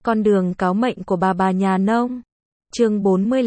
Con đường cáo mệnh của bà nhà nông. Chương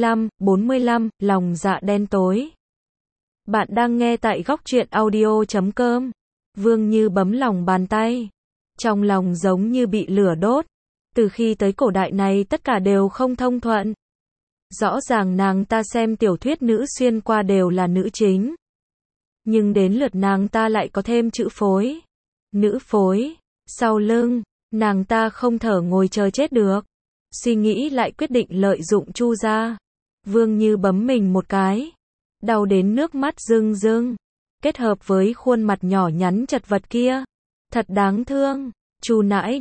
45, lòng dạ đen tối. Bạn đang nghe tại góc truyện audio.com. Vương Như bấm lòng bàn tay. Trong lòng giống như bị lửa đốt. Từ khi tới cổ đại này tất cả đều không thông thuận. Rõ ràng nàng ta xem tiểu thuyết nữ xuyên qua đều là nữ chính. Nhưng đến lượt nàng ta lại có thêm chữ phối. Nữ phối. Sau lưng, nàng ta không thở ngồi chờ chết được. Suy nghĩ lại quyết định lợi dụng Chu gia. Vương Như bấm mình một cái. Đau đến nước mắt rưng rưng. Kết hợp với khuôn mặt nhỏ nhắn chật vật kia. Thật đáng thương. Chu nãi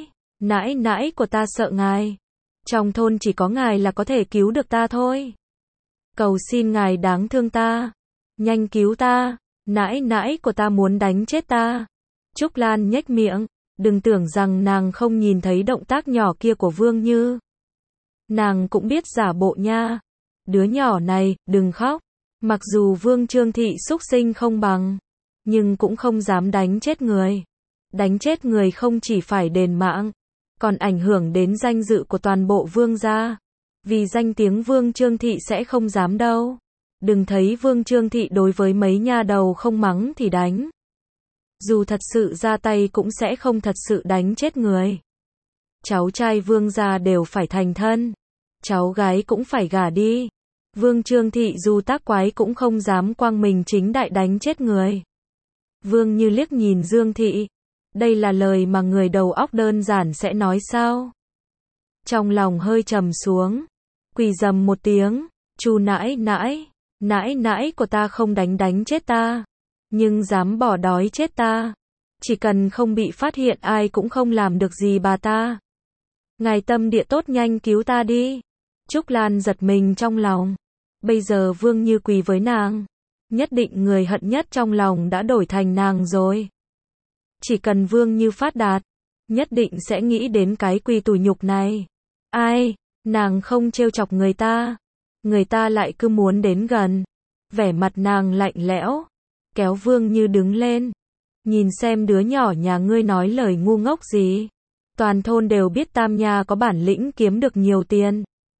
nãi của ta sợ ngài. Trong thôn chỉ có ngài là có thể cứu được ta thôi. Cầu xin ngài đáng thương ta. Nhanh cứu ta. Nãi nãi của ta muốn đánh chết ta. Trúc Lan nhếch miệng. Đừng tưởng rằng nàng không nhìn thấy động tác nhỏ kia của Vương Như. Nàng cũng biết giả bộ nha. Đứa nhỏ này, đừng khóc. Mặc dù Vương Trương Thị xúc sinh không bằng, nhưng cũng không dám đánh chết người. Đánh chết người không chỉ phải đền mạng, còn ảnh hưởng đến danh dự của toàn bộ Vương gia. Vì danh tiếng Vương Trương Thị sẽ không dám đâu. Đừng thấy Vương Trương Thị đối với mấy nha đầu không mắng thì đánh. Dù thật sự ra tay cũng sẽ không thật sự đánh chết người. Cháu trai Vương gia đều phải thành thân. Cháu gái cũng phải gả đi. Vương Trương Thị dù tác quái cũng không dám quang minh chính đại đánh chết người. Vương Như liếc nhìn Dương Thị. Đây là lời mà người đầu óc đơn giản sẽ nói sao? Trong lòng hơi trầm xuống. Quỳ rầm một tiếng. Chu nãi nãi của ta không đánh chết ta. Nhưng dám bỏ đói chết ta. Chỉ cần không bị phát hiện ai cũng không làm được gì bà ta. Ngài tâm địa tốt nhanh cứu ta đi. Trúc Lan giật mình trong lòng. Bây giờ Vương Như quỳ với nàng. Nhất định người hận nhất trong lòng đã đổi thành nàng rồi. Chỉ cần Vương Như phát đạt, nhất định sẽ nghĩ đến cái quỳ tủi nhục này. Ai, nàng không trêu chọc người ta. Người ta lại cứ muốn đến gần. Vẻ mặt nàng lạnh lẽo. Kéo Vương Như đứng lên. Nhìn xem đứa nhỏ nhà ngươi nói lời ngu ngốc gì. Toàn thôn đều biết Tam Nha có bản lĩnh kiếm được nhiều tiền.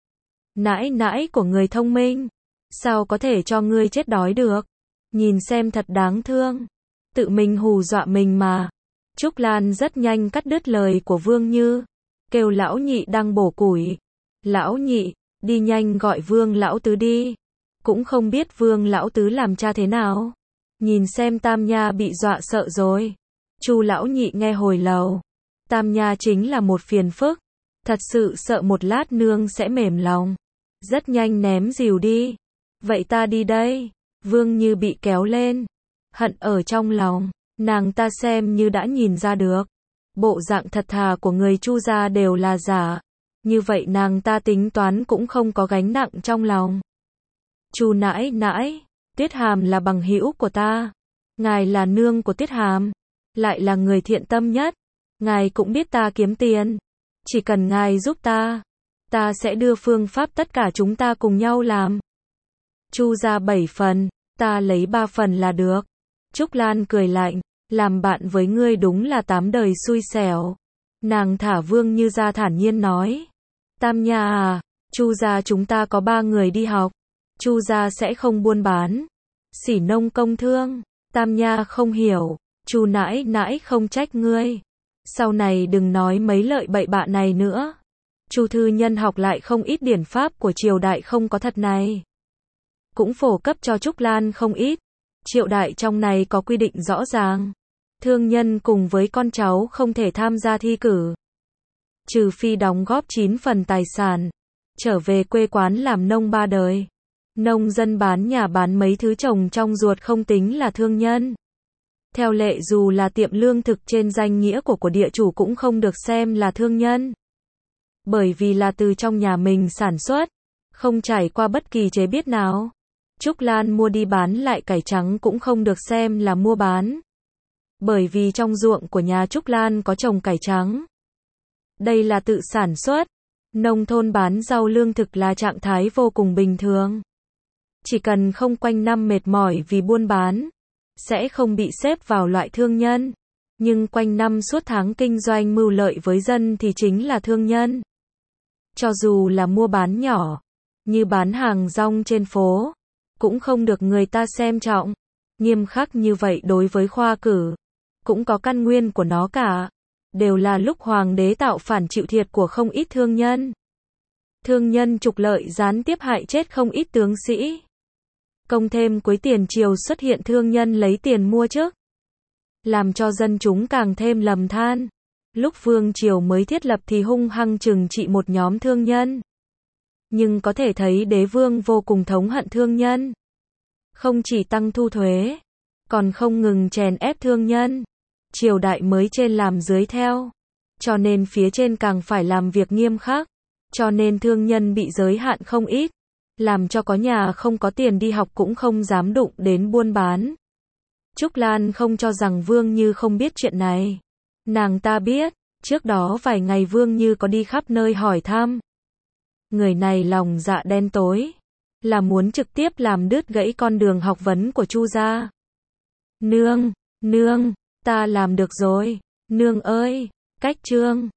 Nãi nãi của người thông minh. Sao có thể cho ngươi chết đói được. Nhìn xem thật đáng thương. Tự mình hù dọa mình mà. Trúc Lan rất nhanh cắt đứt lời của Vương Như. Kêu lão nhị đang bổ củi. Lão nhị, đi nhanh gọi Vương lão tứ đi. Cũng không biết Vương lão tứ làm cha thế nào. Nhìn xem Tam Nha bị dọa sợ rồi. Chu lão nhị nghe hồi lâu. Tam Nha chính là một phiền phức. Thật sự sợ một lát nương sẽ mềm lòng. Rất nhanh ném rìu đi. Vậy ta đi đây. Vương Như bị kéo lên. Hận ở trong lòng. Nàng ta xem như đã nhìn ra được. Bộ dạng thật thà của người Chu gia đều là giả. Như vậy nàng ta tính toán cũng không có gánh nặng trong lòng. Chu nãi nãi. Tuyết Hàm là bằng hữu của ta. Ngài là nương của Tuyết Hàm. Lại là người thiện tâm nhất. Ngài cũng biết ta kiếm tiền. Chỉ cần ngài giúp ta. Ta sẽ đưa phương pháp tất cả chúng ta cùng nhau làm. Chu ra 7 phần. Ta lấy 3 phần là được. Trúc Lan cười lạnh. Làm bạn với ngươi đúng là 8 đời xui xẻo. Nàng thả Vương Như ra thản nhiên nói. Tam Nha à. Chu gia chúng ta có 3 người đi học. Chu gia sẽ không buôn bán. Sỉ nông công thương. Tam Nha không hiểu. Chu nãi nãi không trách ngươi. Sau này đừng nói mấy lợi bậy bạ này nữa. Chu thư nhân học lại không ít điển pháp của triều đại không có thật này. Cũng phổ cấp cho Trúc Lan không ít. Triệu đại trong này có quy định rõ ràng. Thương nhân cùng với con cháu không thể tham gia thi cử. Trừ phi đóng góp 9 phần tài sản. Trở về quê quán làm nông 3 đời. Nông dân bán nhà bán mấy thứ trồng trong ruột không tính là thương nhân. Theo lệ dù là tiệm lương thực trên danh nghĩa của địa chủ cũng không được xem là thương nhân. Bởi vì là từ trong nhà mình sản xuất, không trải qua bất kỳ chế biến nào. Trúc Lan mua đi bán lại cải trắng cũng không được xem là mua bán. Bởi vì trong ruộng của nhà Trúc Lan có trồng cải trắng. Đây là tự sản xuất. Nông thôn bán rau lương thực là trạng thái vô cùng bình thường. Chỉ cần không quanh năm mệt mỏi vì buôn bán, sẽ không bị xếp vào loại thương nhân. Nhưng quanh năm suốt tháng kinh doanh mưu lợi với dân thì chính là thương nhân. Cho dù là mua bán nhỏ, như bán hàng rong trên phố, cũng không được người ta xem trọng. Nghiêm khắc như vậy đối với khoa cử, cũng có căn nguyên của nó cả. Đều là lúc hoàng đế tạo phản chịu thiệt của không ít thương nhân. Thương nhân trục lợi gián tiếp hại chết không ít tướng sĩ. Công thêm cuối tiền triều xuất hiện thương nhân lấy tiền mua chức, làm cho dân chúng càng thêm lầm than. Lúc vương triều mới thiết lập thì hung hăng trừng trị một nhóm thương nhân. Nhưng có thể thấy đế vương vô cùng thống hận thương nhân. Không chỉ tăng thu thuế, còn không ngừng chèn ép thương nhân. Triều đại mới trên làm dưới theo. Cho nên phía trên càng phải làm việc nghiêm khắc. Cho nên thương nhân bị giới hạn không ít. Làm cho có nhà không có tiền đi học cũng không dám đụng đến buôn bán. Trúc Lan không cho rằng Vương Như không biết chuyện này. Nàng ta biết, trước đó vài ngày Vương Như có đi khắp nơi hỏi thăm. Người này lòng dạ đen tối, là muốn trực tiếp làm đứt gãy con đường học vấn của Chu gia. Nương, ta làm được rồi. Nương ơi, cách trương,